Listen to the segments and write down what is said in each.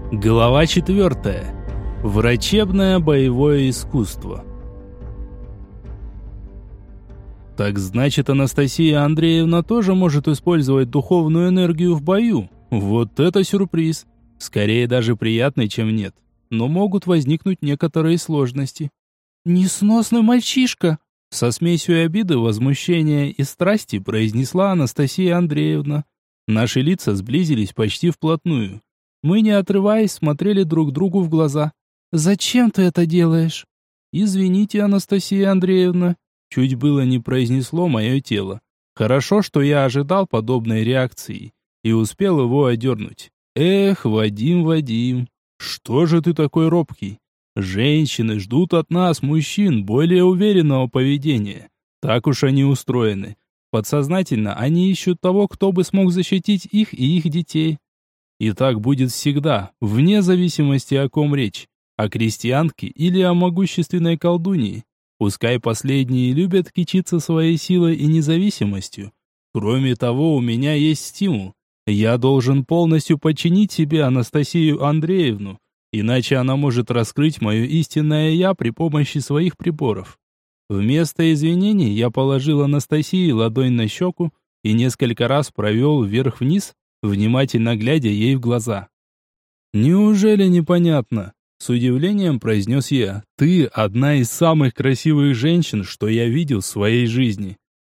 Глава 4. Врачебное боевое искусство. Так значит, Анастасия Андреевна тоже может использовать духовную энергию в бою? Вот это сюрприз. Скорее даже приятный, чем нет. Но могут возникнуть некоторые сложности. «Несносный мальчишка!» Со смесью обиды, возмущения и страсти произнесла Анастасия Андреевна. Наши лица сблизились почти вплотную. Мы, не отрываясь, смотрели друг другу в глаза. «Зачем ты это делаешь?» «Извините, Анастасия Андреевна», чуть было не произнесло мое тело. Хорошо, что я ожидал подобной реакции и успел его одернуть. «Эх, Вадим, Вадим, что же ты такой робкий? Женщины ждут от нас, мужчин, более уверенного поведения. Так уж они устроены. Подсознательно они ищут того, кто бы смог защитить их и их детей. И так будет всегда, вне зависимости, о ком речь, о крестьянке или о могущественной колдуньи. Пускай последние любят кичиться своей силой и независимостью. Кроме того, у меня есть стимул. Я должен полностью подчинить себе Анастасию Андреевну, иначе она может раскрыть мое истинное «я» при помощи своих приборов. Вместо извинений я положил Анастасии ладонь на щеку и несколько раз провел вверх-вниз, внимательно глядя ей в глаза. «Неужели непонятно?» С удивлением произнес я. «Ты одна из самых красивых женщин, что я видел в своей жизни».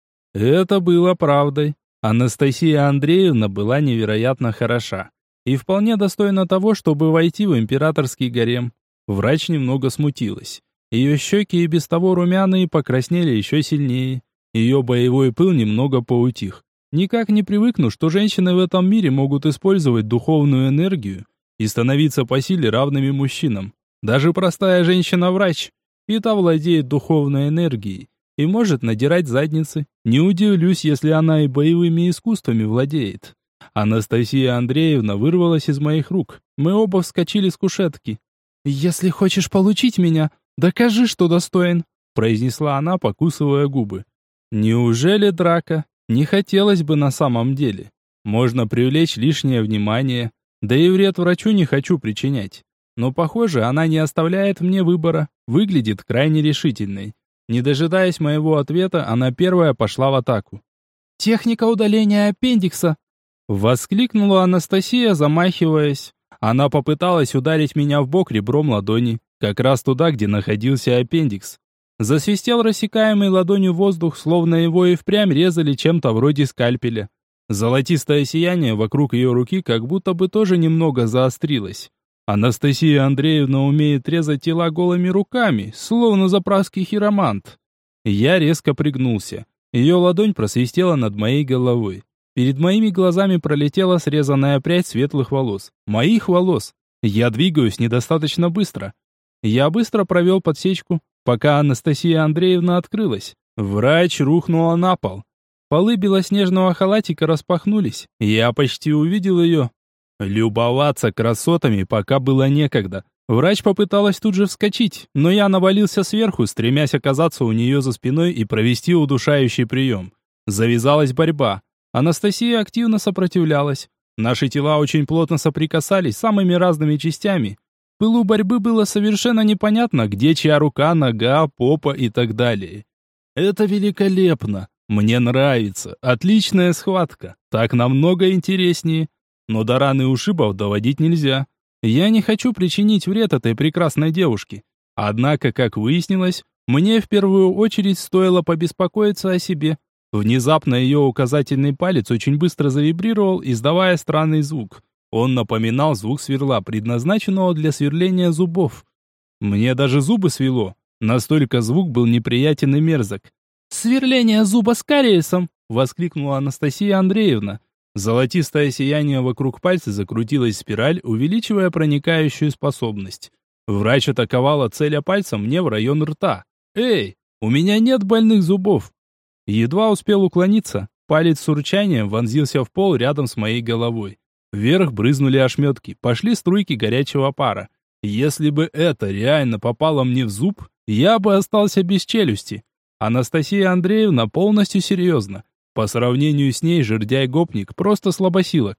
Это было правдой. Анастасия Андреевна была невероятно хороша и вполне достойна того, чтобы войти в императорский гарем. Врач немного смутилась. Ее щеки и без того румяные покраснели еще сильнее. Ее боевой пыл немного поутих. Никак не привыкну, что женщины в этом мире могут использовать духовную энергию и становиться по силе равными мужчинам. Даже простая женщина-врач, и та владеет духовной энергией и может надирать задницы. Не удивлюсь, если она и боевыми искусствами владеет. Анастасия Андреевна вырвалась из моих рук. Мы оба вскочили с кушетки. «Если хочешь получить меня, докажи, что достоин», произнесла она, покусывая губы. «Неужели драка? Не хотелось бы на самом деле. Можно привлечь лишнее внимание, да и вред врачу не хочу причинять. Но, похоже, она не оставляет мне выбора, выглядит крайне решительной. Не дожидаясь моего ответа, она первая пошла в атаку. «Техника удаления аппендикса!» Воскликнула Анастасия, замахиваясь. Она попыталась ударить меня в бок ребром ладони, как раз туда, где находился аппендикс. Засвистел рассекаемый ладонью воздух, словно его и впрямь резали чем-то вроде скальпеля. Золотистое сияние вокруг ее руки как будто бы тоже немного заострилось. Анастасия Андреевна умеет резать тела голыми руками, словно заправский хиромант. Я резко пригнулся. Ее ладонь просвистела над моей головой. Перед моими глазами пролетела срезанная прядь светлых волос. Моих волос. Я двигаюсь недостаточно быстро. Я быстро провел подсечку, пока Анастасия Андреевна открылась. Врач рухнула на пол. Полы белоснежного халатика распахнулись. Я почти увидел ее. Любоваться красотами пока было некогда. Врач попыталась тут же вскочить, но я навалился сверху, стремясь оказаться у нее за спиной и провести удушающий прием. Завязалась борьба. Анастасия активно сопротивлялась. Наши тела очень плотно соприкасались самыми разными частями. В пылу борьбы было совершенно непонятно, где чья рука, нога, попа и так далее. Это великолепно. Мне нравится. Отличная схватка. Так намного интереснее. Но до раны ушибов доводить нельзя. Я не хочу причинить вред этой прекрасной девушке. Однако, как выяснилось, мне в первую очередь стоило побеспокоиться о себе. Внезапно ее указательный палец очень быстро завибрировал, издавая странный звук. Он напоминал звук сверла, предназначенного для сверления зубов. Мне даже зубы свело. Настолько звук был неприятен и мерзок. «Сверление зуба с кариесом!» — воскликнула Анастасия Андреевна. Золотистое сияние вокруг пальца закрутилось спираль, увеличивая проникающую способность. Врач атаковала, целя пальцем мне в район рта. «Эй, у меня нет больных зубов!» Едва успел уклониться, палец с урчанием вонзился в пол рядом с моей головой. Вверх брызнули ошметки, пошли струйки горячего пара. Если бы это реально попало мне в зуб, я бы остался без челюсти. Анастасия Андреевна полностью серьезна. По сравнению с ней жердяй-гопник просто слабосилок.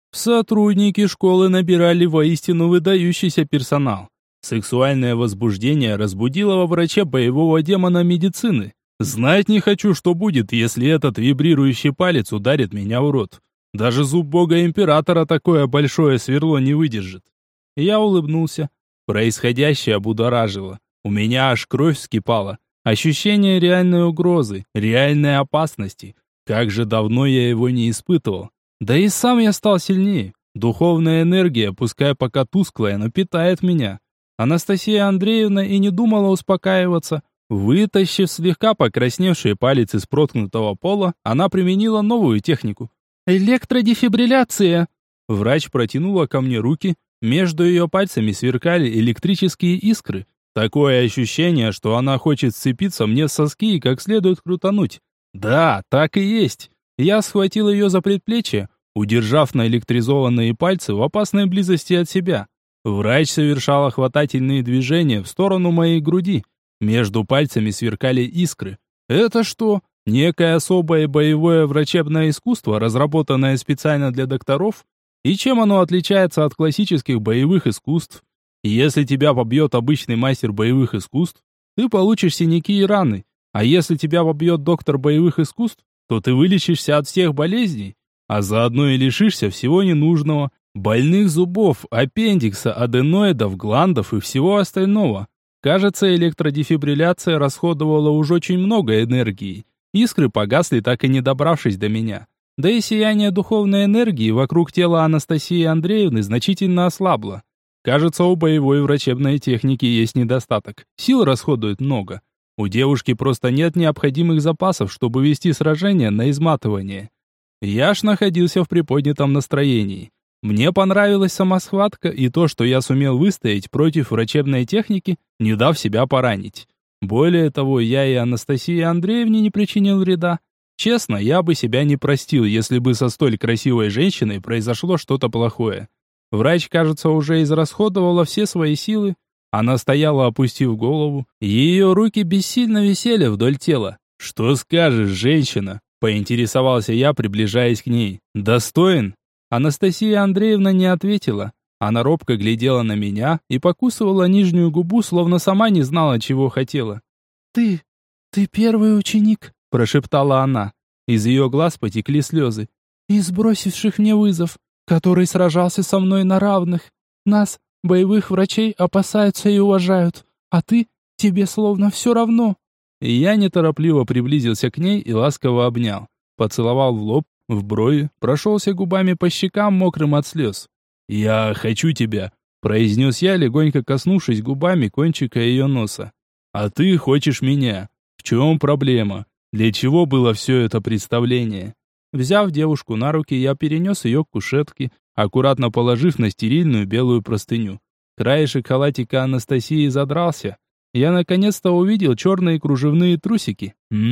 Сотрудники школы набирали воистину выдающийся персонал. Сексуальное возбуждение разбудило во враче боевого демона медицины. Знать не хочу, что будет, если этот вибрирующий палец ударит меня в рот. Даже зуб бога императора такое большое сверло не выдержит. Я улыбнулся. Происходящее будоражило. У меня аж кровь вскипала. Ощущение реальной угрозы, реальной опасности. Как же давно я его не испытывал. Да и сам я стал сильнее. Духовная энергия, пускай пока тусклая, но питает меня. Анастасия Андреевна и не думала успокаиваться. Вытащив слегка покрасневший палец из проткнутого пола, она применила новую технику. «Электродефибрилляция!» Врач протянула ко мне руки. Между ее пальцами сверкали электрические искры. Такое ощущение, что она хочет сцепиться мне в соски и как следует крутануть. Да, так и есть. Я схватил ее за предплечье, удержав наэлектризованные пальцы в опасной близости от себя. Врач совершала хватательные движения в сторону моей груди. Между пальцами сверкали искры. Это что? Некое особое боевое врачебное искусство, разработанное специально для докторов? И чем оно отличается от классических боевых искусств? Если тебя побьет обычный мастер боевых искусств, ты получишь синяки и раны. А если тебя побьет доктор боевых искусств, то ты вылечишься от всех болезней, а заодно и лишишься всего ненужного. Больных зубов, аппендикса, аденоидов, гландов и всего остального. Кажется, электродефибрилляция расходовала уж очень много энергии. Искры погасли, так и не добравшись до меня. Да и сияние духовной энергии вокруг тела Анастасии Андреевны значительно ослабло. Кажется, у боевой врачебной техники есть недостаток. Сил расходует много. У девушки просто нет необходимых запасов, чтобы вести сражение на изматывание. Я ж находился в приподнятом настроении. Мне понравилась сама схватка и то, что я сумел выстоять против врачебной техники, не дав себя поранить. Более того, я и Анастасии Андреевне не причинил вреда. Честно, я бы себя не простил, если бы со столь красивой женщиной произошло что-то плохое. Врач, кажется, уже израсходовала все свои силы. Она стояла, опустив голову. Ее руки бессильно висели вдоль тела. «Что скажешь, женщина?» – поинтересовался я, приближаясь к ней. «Достоин?» Анастасия Андреевна не ответила. Она робко глядела на меня и покусывала нижнюю губу, словно сама не знала, чего хотела. «Ты первый ученик», – прошептала она. Из ее глаз потекли слезы. «Из бросивших мне вызов, который сражался со мной на равных. Нас, боевых врачей, опасаются и уважают, а тебе словно все равно». И я неторопливо приблизился к ней и ласково обнял. Поцеловал в лоб, в брови, прошелся губами по щекам, мокрым от слез. «Я хочу тебя», — произнес я, легонько коснувшись губами кончика ее носа. «А ты хочешь меня. В чем проблема? Для чего было все это представление?» Взяв девушку на руки, я перенес ее к кушетке, аккуратно положив на стерильную белую простыню. Краешек халатика Анастасии задрался. Я наконец-то увидел черные кружевные трусики.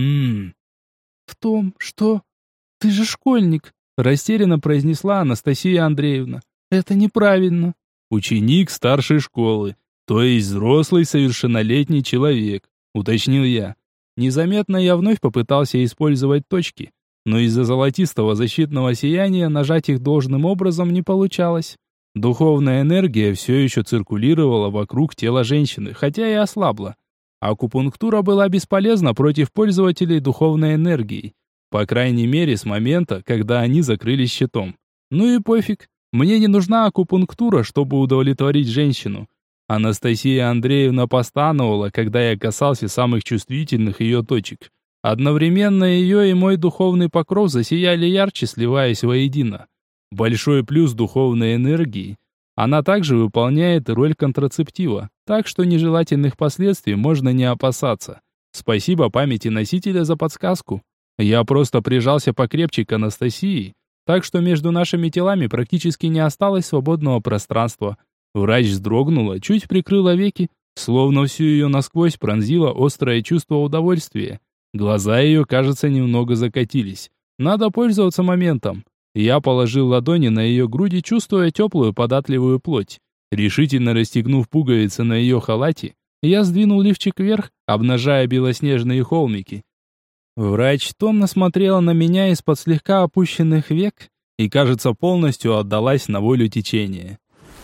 «В том, что... ты же школьник», — растерянно произнесла Анастасия Андреевна. «Это неправильно». «Ученик старшей школы, то есть взрослый совершеннолетний человек», — уточнил я. Незаметно я вновь попытался использовать точки, но из-за золотистого защитного сияния нажать их должным образом не получалось. Духовная энергия все еще циркулировала вокруг тела женщины, хотя и ослабла. Акупунктура была бесполезна против пользователей духовной энергией, по крайней мере с момента, когда они закрылись щитом. Ну и пофиг, мне не нужна акупунктура, чтобы удовлетворить женщину. Анастасия Андреевна постановала, когда я касался самых чувствительных ее точек. Одновременно ее и мой духовный покров засияли ярче, сливаясь воедино. Большой плюс духовной энергии. Она также выполняет роль контрацептива, так что нежелательных последствий можно не опасаться. Спасибо памяти носителя за подсказку. Я просто прижался покрепче к Анастасии, так что между нашими телами практически не осталось свободного пространства. Врач вздрогнула, чуть прикрыла веки, словно всю ее насквозь пронзило острое чувство удовольствия. Глаза ее, кажется, немного закатились. Надо пользоваться моментом. Я положил ладони на ее груди, чувствуя теплую податливую плоть. Решительно расстегнув пуговицы на ее халате, я сдвинул лифчик вверх, обнажая белоснежные холмики. Врач томно смотрела на меня из-под слегка опущенных век, и, кажется, полностью отдалась на волю течения.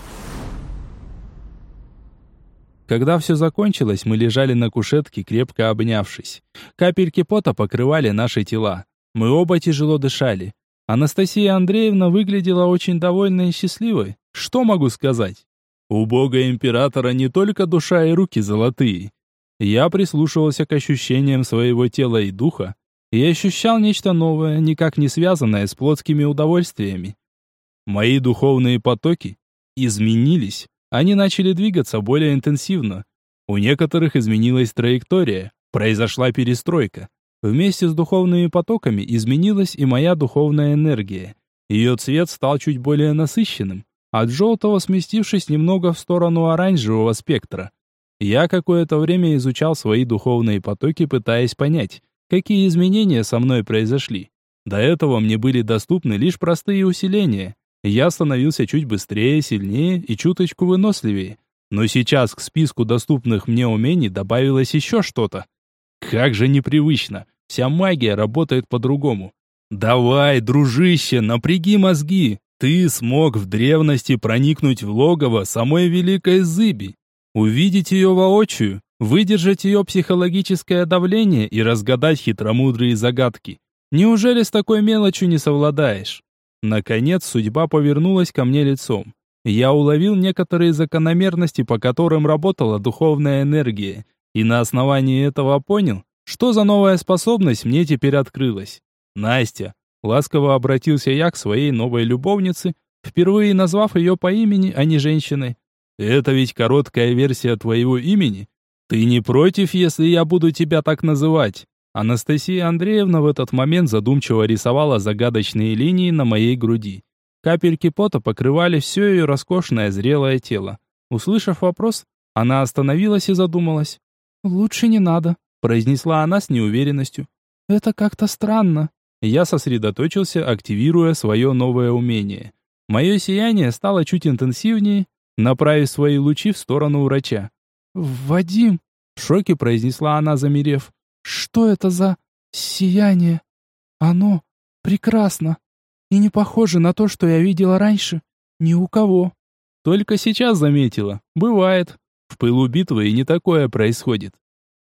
Когда все закончилось, мы лежали на кушетке, крепко обнявшись. Капельки пота покрывали наши тела. Мы оба тяжело дышали. Анастасия Андреевна выглядела очень довольной и счастливой. Что могу сказать? У бога императора не только душа и руки золотые. Я прислушивался к ощущениям своего тела и духа и ощущал нечто новое, никак не связанное с плотскими удовольствиями. Мои духовные потоки изменились. Они начали двигаться более интенсивно. У некоторых изменилась траектория, произошла перестройка. Вместе с духовными потоками изменилась и моя духовная энергия. Ее цвет стал чуть более насыщенным, от желтого сместившись немного в сторону оранжевого спектра. Я какое-то время изучал свои духовные потоки, пытаясь понять, какие изменения со мной произошли. До этого мне были доступны лишь простые усиления. Я становился чуть быстрее, сильнее и чуточку выносливее. Но сейчас к списку доступных мне умений добавилось еще что-то. Как же непривычно. Вся магия работает по-другому. Давай, дружище, напряги мозги. Ты смог в древности проникнуть в логово самой великой Зыби, увидеть ее воочию, выдержать ее психологическое давление и разгадать хитромудрые загадки. Неужели с такой мелочью не совладаешь? Наконец, судьба повернулась ко мне лицом. Я уловил некоторые закономерности, по которым работала духовная энергия, и на основании этого понял, что за новая способность мне теперь открылась. Настя. Ласково обратился я к своей новой любовнице, впервые назвав ее по имени, а не женщиной. Это ведь короткая версия твоего имени. Ты не против, если я буду тебя так называть? Анастасия Андреевна в этот момент задумчиво рисовала загадочные линии на моей груди. Капельки пота покрывали все ее роскошное зрелое тело. Услышав вопрос, она остановилась и задумалась. «Лучше не надо», — произнесла она с неуверенностью. «Это как-то странно». Я сосредоточился, активируя свое новое умение. Мое сияние стало чуть интенсивнее, направив свои лучи в сторону врача. «Вадим!» — в шоке произнесла она, замерев. «Что это за сияние? Оно прекрасно и не похоже на то, что я видела раньше. Ни у кого». Только сейчас заметила. Бывает. В пылу битвы и не такое происходит.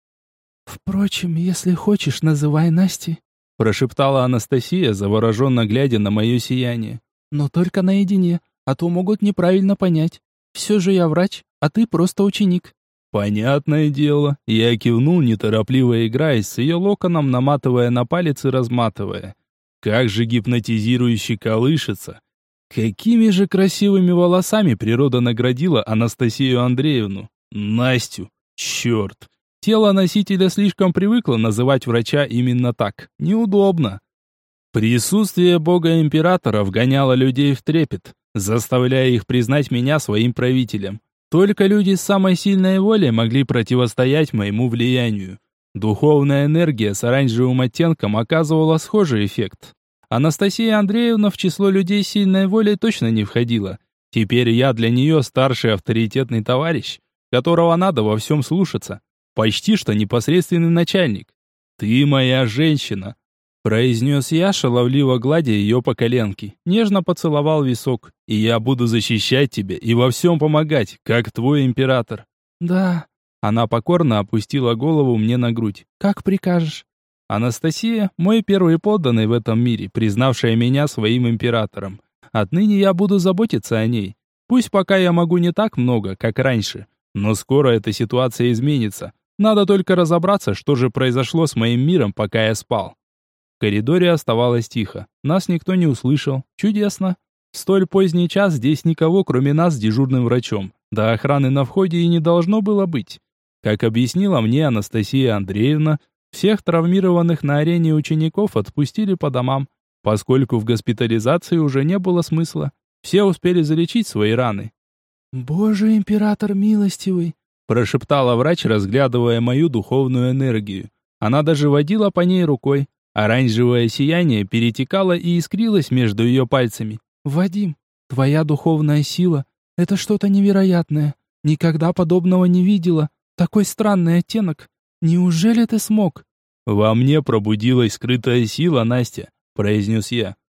«Впрочем, если хочешь, называй Настей», — прошептала Анастасия, завороженно глядя на мое сияние. «Но только наедине, а то могут неправильно понять. Все же я врач, а ты просто ученик». «Понятное дело». Я кивнул, неторопливо играясь с ее локоном, наматывая на палец и разматывая. Как же гипнотизирующе колышется. Какими же красивыми волосами природа наградила Анастасию Андреевну. Настю. Черт. Тело носителя слишком привыкло называть врача именно так. Неудобно. Присутствие бога-императора вгоняло людей в трепет, заставляя их признать меня своим правителем. Только люди с самой сильной волей могли противостоять моему влиянию. Духовная энергия с оранжевым оттенком оказывала схожий эффект. Анастасия Андреевна в число людей с сильной волей точно не входила. Теперь я для нее старший авторитетный товарищ, которого надо во всем слушаться. Почти что непосредственный начальник. «Ты моя женщина», — произнес я, шаловливо гладя ее по коленке. Нежно поцеловал висок. «И я буду защищать тебя и во всем помогать, как твой император». «Да». Она покорно опустила голову мне на грудь. «Как прикажешь». Анастасия, мой первый подданный в этом мире, признавшая меня своим императором. Отныне я буду заботиться о ней. Пусть пока я могу не так много, как раньше, но скоро эта ситуация изменится. Надо только разобраться, что же произошло с моим миром, пока я спал. В коридоре оставалось тихо. Нас никто не услышал. Чудесно. В столь поздний час здесь никого, кроме нас с дежурным врачом. До охраны на входе и не должно было быть. Как объяснила мне Анастасия Андреевна, всех травмированных на арене учеников отпустили по домам, поскольку в госпитализации уже не было смысла. Все успели залечить свои раны. «Боже, император милостивый!» прошептала врач, разглядывая мою духовную энергию. Она даже водила по ней рукой. Оранжевое сияние перетекало и искрилось между ее пальцами. «Вадим, твоя духовная сила — это что-то невероятное. Никогда подобного не видела. Такой странный оттенок. Неужели ты смог?» «Во мне пробудилась скрытая сила, Настя», — произнес я.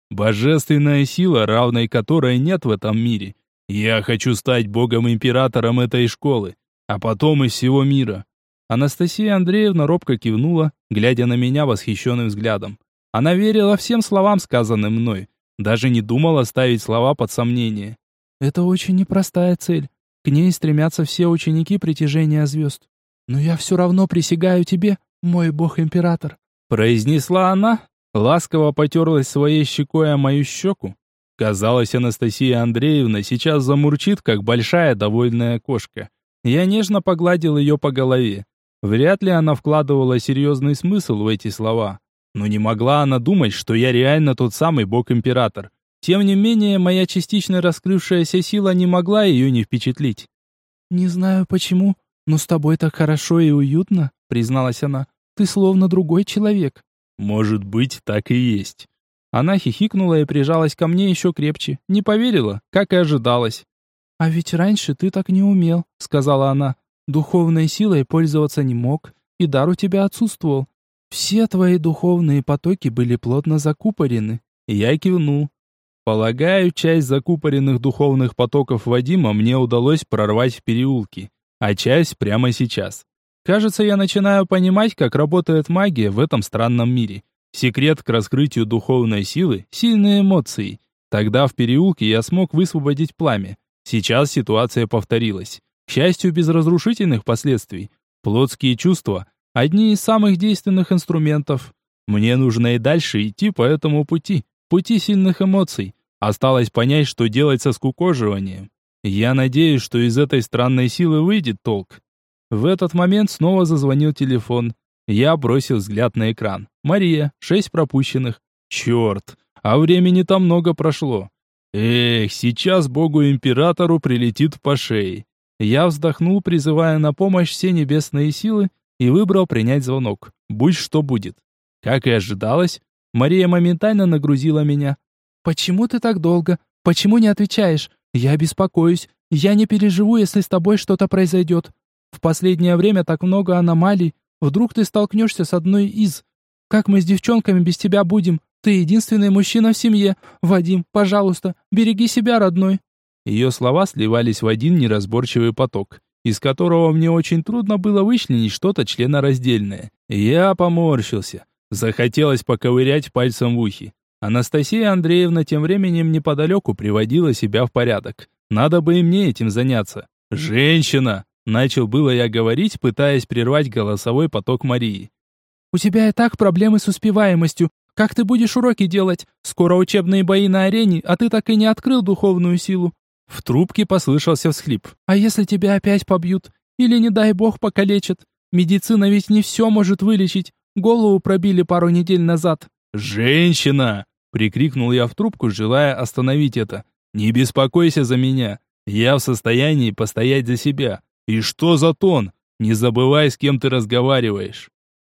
Божественная сила, равной которой нет в этом мире. Я хочу стать богом-императором этой школы, а потом и всего мира». Анастасия Андреевна робко кивнула, глядя на меня восхищенным взглядом. Она верила всем словам, сказанным мной, даже не думала ставить слова под сомнение. «Это очень непростая цель. К ней стремятся все ученики притяжения звезд. Но я все равно присягаю тебе, мой бог-император», произнесла она, ласково потерлась своей щекой о мою щеку. Казалось, Анастасия Андреевна сейчас замурчит, как большая довольная кошка. Я нежно погладил ее по голове. Вряд ли она вкладывала серьезный смысл в эти слова. Но не могла она думать, что я реально тот самый бог-император. Тем не менее, моя частично раскрывшаяся сила не могла ее не впечатлить. «Не знаю почему, но с тобой так хорошо и уютно», призналась она. «Ты словно другой человек». «Может быть, так и есть». Она хихикнула и прижалась ко мне еще крепче. Не поверила, как и ожидалось. «А ведь раньше ты так не умел», сказала она. «Духовной силой пользоваться не мог, и дар у тебя отсутствовал. Все твои духовные потоки были плотно закупорены». Я кивнул. Полагаю, часть закупоренных духовных потоков Вадима мне удалось прорвать в переулке, а часть прямо сейчас. Кажется, я начинаю понимать, как работает магия в этом странном мире. Секрет к раскрытию духовной силы – сильные эмоции. Тогда в переулке я смог высвободить пламя. Сейчас ситуация повторилась. К счастью, без разрушительных последствий. Плотские чувства – одни из самых действенных инструментов. Мне нужно и дальше идти по этому пути. Пути сильных эмоций. Осталось понять, что делать со скукоживанием. Я надеюсь, что из этой странной силы выйдет толк. В этот момент снова зазвонил телефон. Я бросил взгляд на экран. Мария, 6 пропущенных. Черт, а времени-то много прошло. Эх, сейчас богу-императору прилетит по шее. Я вздохнул, призывая на помощь все небесные силы, и выбрал принять звонок. Будь что будет. Как и ожидалось, Мария моментально нагрузила меня. «Почему ты так долго? Почему не отвечаешь? Я беспокоюсь. Я не переживу, если с тобой что-то произойдет. В последнее время так много аномалий. Вдруг ты столкнешься с одной из. Как мы с девчонками без тебя будем? Ты единственный мужчина в семье. Вадим, пожалуйста, береги себя, родной». Ее слова сливались в один неразборчивый поток, из которого мне очень трудно было вычленить что-то членораздельное. Я поморщился. Захотелось поковырять пальцем в ухе. Анастасия Андреевна тем временем неподалеку приводила себя в порядок. Надо бы и мне этим заняться. «Женщина!» — начал было я говорить, пытаясь прервать голосовой поток Марии. «У тебя и так проблемы с успеваемостью. Как ты будешь уроки делать? Скоро учебные бои на арене, а ты так и не открыл духовную силу». В трубке послышался всхлип. «А если тебя опять побьют? Или, не дай бог, покалечат? Медицина ведь не все может вылечить. Голову пробили пару недель назад». «Женщина!» — прикрикнул я в трубку, желая остановить это. «Не беспокойся за меня. Я в состоянии постоять за себя. И что за тон? Не забывай, с кем ты разговариваешь».